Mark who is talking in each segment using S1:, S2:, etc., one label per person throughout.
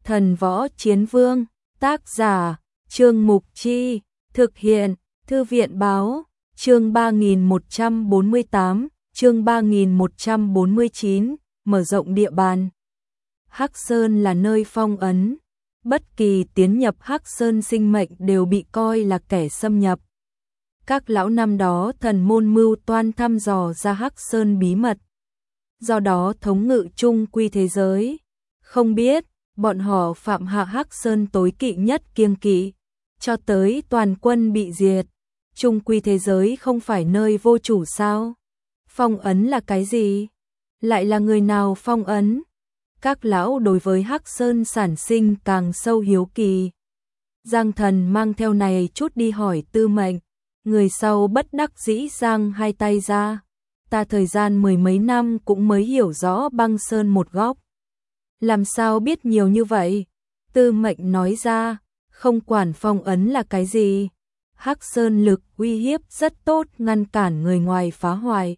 S1: Thần Võ Chiến Vương, tác giả, Trương Mục Chi, thực hiện, Thư viện Báo, chương 3148, chương 3149, mở rộng địa bàn. Hắc Sơn là nơi phong ấn, bất kỳ tiến nhập Hắc Sơn sinh mệnh đều bị coi là kẻ xâm nhập. Các lão năm đó thần môn mưu toan thăm dò ra Hắc Sơn bí mật, do đó thống ngự chung quy thế giới. Không biết, bọn họ phạm hạ Hắc Sơn tối kỵ nhất kiêng kỵ, cho tới toàn quân bị diệt. Chung quy thế giới không phải nơi vô chủ sao? Phong ấn là cái gì? Lại là người nào phong ấn? Các lão đối với Hắc Sơn sản sinh càng sâu hiếu kỳ. Giang Thần mang theo này chút đi hỏi Tư Mệnh, người sau bất đắc dĩ giang hai tay ra. Ta thời gian mười mấy năm cũng mới hiểu rõ băng sơn một góc. Làm sao biết nhiều như vậy? Tư Mệnh nói ra, không quản phong ấn là cái gì. Hắc Sơn lực uy hiếp rất tốt, ngăn cản người ngoài phá hoại.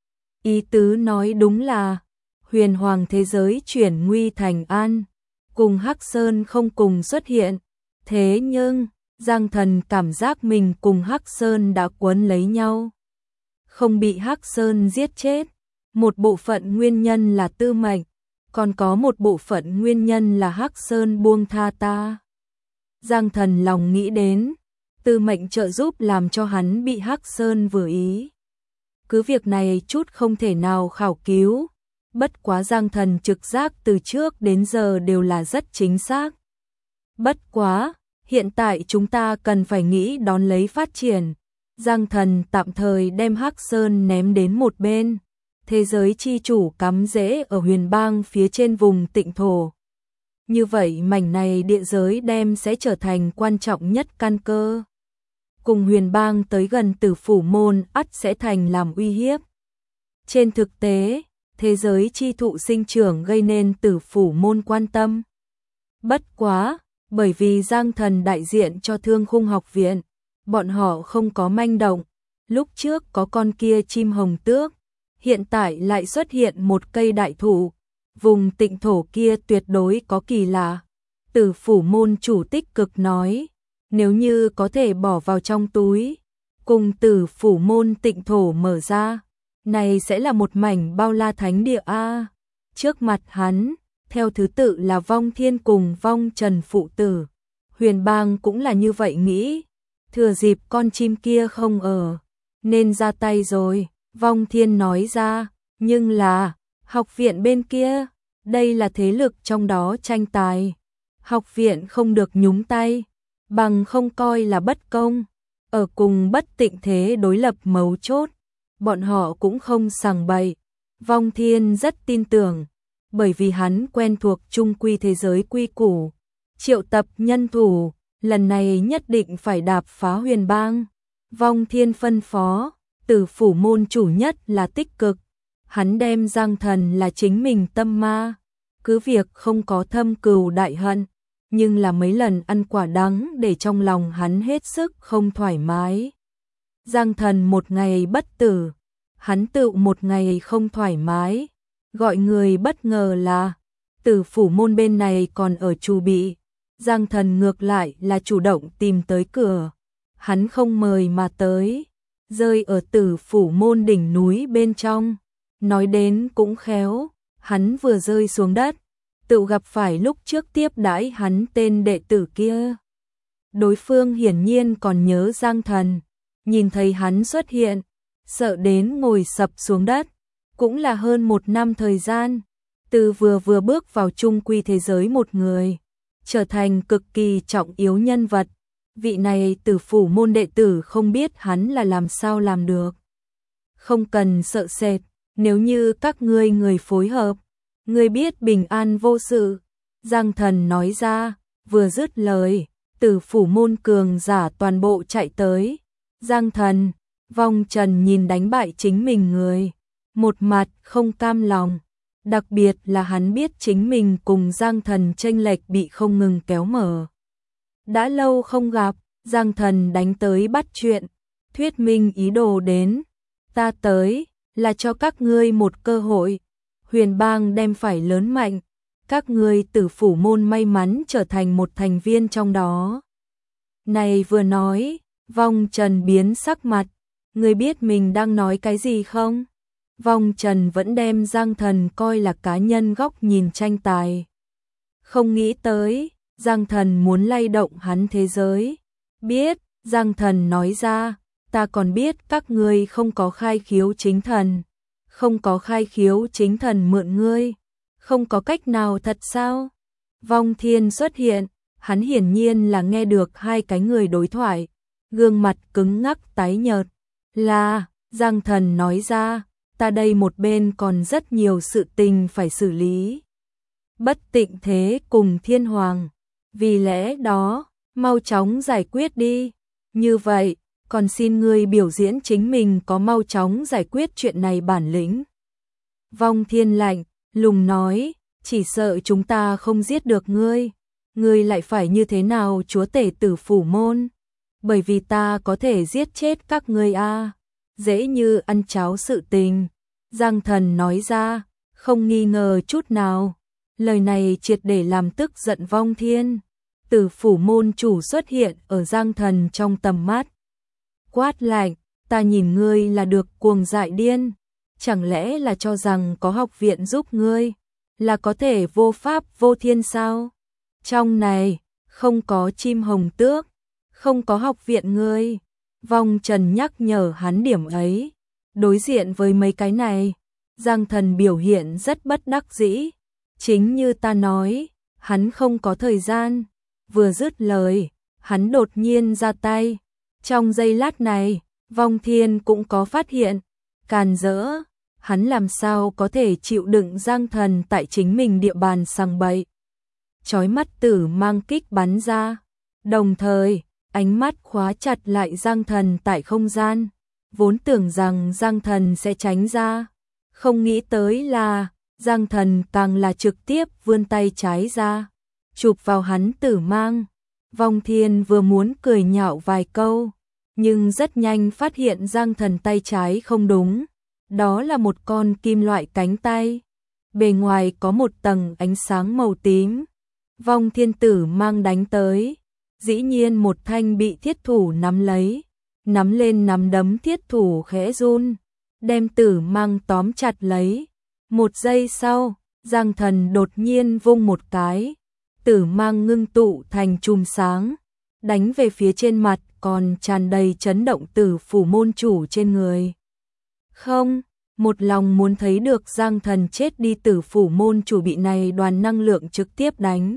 S1: Ý tứ nói đúng là huyền hoàng thế giới chuyển nguy thành an, cùng Hắc Sơn không cùng xuất hiện. Thế nhưng, Giang Thần cảm giác mình cùng Hắc Sơn đã quấn lấy nhau. Không bị Hắc Sơn giết chết. Một bộ phận nguyên nhân là Tư Mệnh, còn có một bộ phận nguyên nhân là Hắc Sơn buông tha ta. Giang Thần lòng nghĩ đến, Tư Mệnh trợ giúp làm cho hắn bị Hắc Sơn vừa ý. Cứ việc này chút không thể nào khảo cứu, bất quá Giang Thần trực giác từ trước đến giờ đều là rất chính xác. Bất quá, hiện tại chúng ta cần phải nghĩ đón lấy phát triển. Giang Thần tạm thời đem Hắc Sơn ném đến một bên. Thế giới chi chủ cắm rễ ở huyền bang phía trên vùng tịnh thổ. Như vậy mảnh này địa giới đem sẽ trở thành quan trọng nhất căn cơ. Cùng huyền bang tới gần Tử Phủ Môn ắt sẽ thành làm uy hiếp. Trên thực tế, thế giới chi thụ sinh trưởng gây nên Tử Phủ Môn quan tâm. Bất quá, bởi vì Giang Thần đại diện cho Thương Khung học viện, bọn họ không có manh động. Lúc trước có con kia chim hồng tước, hiện tại lại xuất hiện một cây đại thụ. Vùng tịnh thổ kia tuyệt đối có kỳ lạ. Tử Phủ Môn chủ tích cực nói, nếu như có thể bỏ vào trong túi, cùng Tử Phủ Môn tịnh thổ mở ra, này sẽ là một mảnh bao la thánh địa a. Trước mặt hắn, theo thứ tự là Vong Thiên cùng Vong Trần phụ tử. Huyền bang cũng là như vậy nghĩ, thừa dịp con chim kia không ở, nên ra tay rồi. Vong Thiên nói ra, nhưng là học viện bên kia, đây là thế lực trong đó tranh tài. Học viện không được nhúng tay, bằng không coi là bất công. Ở cùng bất tịnh thế đối lập mấu chốt, bọn họ cũng không sằng bậy. Vong Thiên rất tin tưởng, bởi vì hắn quen thuộc chung quy thế giới quy củ. Triệu tập nhân thủ, lần này nhất định phải đạp phá huyền bang. Vong Thiên phân phó, Tử Phủ Môn chủ nhất là tích cực. Hắn đem Giang Thần là chính mình tâm ma. Cứ việc không có thâm cừu đại hận, nhưng là mấy lần ăn quả đắng để trong lòng hắn hết sức không thoải mái. Giang Thần một ngày bất tử, hắn tự một ngày không thoải mái. Gọi người bất ngờ là Tử Phủ Môn bên này còn ở chu bị. Giang Thần ngược lại là chủ động tìm tới cửa. Hắn không mời mà tới, rơi ở Tử Phủ Môn đỉnh núi bên trong. Nói đến cũng khéo, hắn vừa rơi xuống đất, tự gặp phải lúc trước tiếp đãi hắn tên đệ tử kia. Đối phương hiển nhiên còn nhớ Giang Thần, nhìn thấy hắn xuất hiện, sợ đến ngồi sập xuống đất. Cũng là hơn 1 năm thời gian, từ vừa bước vào chung quy thế giới một người, trở thành cực kỳ trọng yếu nhân vật. Vị này Tử Phủ Môn đệ tử không biết hắn là làm sao làm được. Không cần sợ sệt, nếu như các ngươi người phối hợp, ngươi biết bình an vô sự. Giang Thần nói ra, vừa dứt lời, Tử Phủ Môn cường giả toàn bộ chạy tới. Giang Thần, Vong Trần nhìn đánh bại chính mình người, một mặt không cam lòng, đặc biệt là hắn biết chính mình cùng Giang Thần chênh lệch bị không ngừng kéo mở. Đã lâu không gặp, Giang Thần đánh tới bắt chuyện, thuyết minh ý đồ đến. Ta tới, là cho các ngươi một cơ hội. Huyền bang đem phải lớn mạnh, các ngươi Tử Phủ môn may mắn trở thành một thành viên trong đó. Này vừa nói, Vong Trần biến sắc mặt, ngươi biết mình đang nói cái gì không? Vong Trần vẫn đem Giang Thần coi là cá nhân góc nhìn tranh tài. Không nghĩ tới, Giang Thần muốn lay động hắn thế giới. Biết, Giang Thần nói ra, ta còn biết các ngươi không có khai khiếu chính thần. Không có khai khiếu chính thần mượn ngươi. Không có cách nào thật sao? Vong Thiên xuất hiện, hắn hiển nhiên là nghe được hai cái người đối thoại. Gương mặt cứng ngắc tái nhợt. Là, Giang Thần nói ra, ta đây một bên còn rất nhiều sự tình phải xử lý. Bất Tịnh Thế cùng Thiên Hoàng. Vì lẽ đó, mau chóng giải quyết đi. Như vậy, còn xin ngươi biểu diễn chính mình có mau chóng giải quyết chuyện này bản lĩnh. Vong Thiên lạnh, lùng nói, chỉ sợ chúng ta không giết được ngươi. Ngươi lại phải như thế nào chúa tể Tử Phủ môn? Bởi vì ta có thể giết chết các ngươi a. Dễ như ăn cháo sự tình. Giang Thần nói ra, không nghi ngờ chút nào. Lời này triệt để làm tức giận Vong Thiên. Tử Phủ môn chủ xuất hiện ở Giang Thần trong tầm mắt. Quát lạnh, ta nhìn ngươi là được cuồng dại điên. Chẳng lẽ là cho rằng có học viện giúp ngươi, là có thể vô pháp vô thiên sao? Trong này, không có chim hồng tước, không có học viện ngươi. Vong Trần nhắc nhở hắn điểm ấy. Đối diện với mấy cái này, Giang Thần biểu hiện rất bất đắc dĩ. Chính như ta nói, hắn không có thời gian. Vừa dứt lời, hắn đột nhiên ra tay. Trong giây lát này, Vong Thiên cũng có phát hiện. Càn rỡ, hắn làm sao có thể chịu đựng Giang Thần tại chính mình địa bàn sằng bậy. Chói mắt tử mang kích bắn ra. Đồng thời, ánh mắt khóa chặt lại Giang Thần tại không gian. Vốn tưởng rằng Giang Thần sẽ tránh ra. Không nghĩ tới là, Giang Thần càng là trực tiếp vươn tay trái ra. Chụp vào hắn tử mang. Vong Thiên vừa muốn cười nhạo vài câu. Nhưng rất nhanh phát hiện Giang Thần tay trái không đúng. Đó là một con kim loại cánh tay. Bề ngoài có một tầng ánh sáng màu tím. Vong Thiên tử mang đánh tới. Dĩ nhiên một thanh bị thiết thủ nắm lấy. Nắm lên nắm đấm thiết thủ khẽ run. Đem tử mang tóm chặt lấy. Một giây sau, Giang Thần đột nhiên vung một cái. Tử mang ngưng tụ thành chùm sáng. Đánh về phía trên mặt còn tràn đầy chấn động Tử Phủ môn chủ trên người. Không, một lòng muốn thấy được Giang Thần chết đi. Tử Phủ môn chủ bị này đoàn năng lượng trực tiếp đánh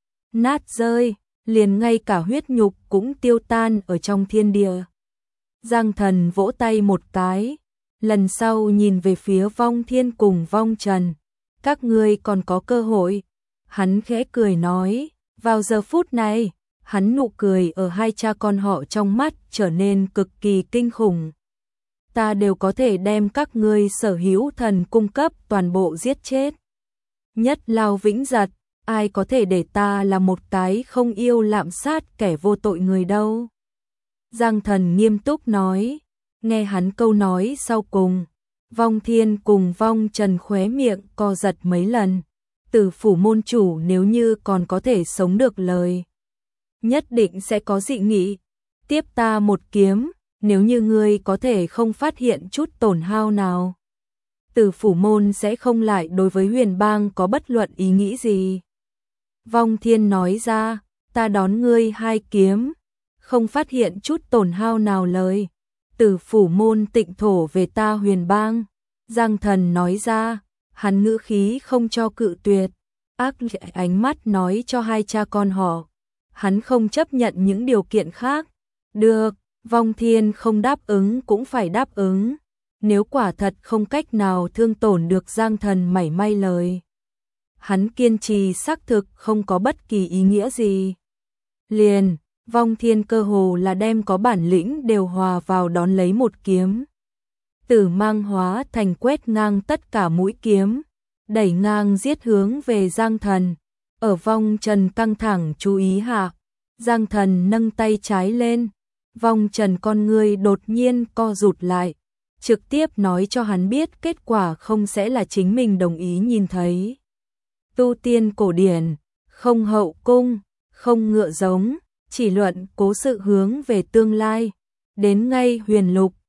S1: nát rơi, liền ngay cả huyết nhục cũng tiêu tan ở trong thiên địa. Giang Thần vỗ tay một cái, lần sau nhìn về phía Vong Thiên cùng Vong Trần, các ngươi còn có cơ hội. Hắn khẽ cười nói, vào giờ phút này, hắn nụ cười ở hai cha con họ trong mắt trở nên cực kỳ kinh khủng. Ta đều có thể đem các ngươi sở hữu thần cung cấp toàn bộ giết chết. Nhất Lao Vĩnh Giật, ai có thể để ta là một cái không yêu lạm sát kẻ vô tội người đâu. Giang Thần nghiêm túc nói, nghe hắn câu nói sau cùng, Vong Thiên cùng Vong Trần khóe miệng co giật mấy lần. Tử Phủ môn chủ nếu như còn có thể sống được lời, nhất định sẽ có dị nghị. Tiếp ta một kiếm, nếu như ngươi có thể không phát hiện chút tổn hao nào, Tử Phủ môn sẽ không lại đối với Huyền Bang có bất luận ý nghĩ gì. Vong Thiên nói ra, ta đón ngươi hai kiếm, không phát hiện chút tổn hao nào lời, Tử Phủ môn tịnh thổ về ta Huyền Bang. Giang Thần nói ra, hắn ngữ khí không cho cự tuyệt, ác ánh mắt nói cho hai cha con họ, hắn không chấp nhận những điều kiện khác. Được, Vong Thiên không đáp ứng cũng phải đáp ứng. Nếu quả thật không cách nào thương tổn được Giang Thần mảy may lời, hắn kiên trì xác thực không có bất kỳ ý nghĩa gì. Liền, Vong Thiên cơ hồ là đem có bản lĩnh đều hòa vào đón lấy một kiếm. Tử mang hóa thành quét ngang tất cả mũi kiếm, đẩy ngang giết hướng về Giang Thần. Ở Vong Trần căng thẳng chú ý hạ, Giang Thần nâng tay trái lên. Vong Trần con ngươi đột nhiên co rụt lại, trực tiếp nói cho hắn biết kết quả không sẽ là chính mình đồng ý nhìn thấy. tu tiên cổ điển, không hậu cung, không ngựa giống, chỉ luận cố sự hướng về tương lai. Đến ngay huyền lục,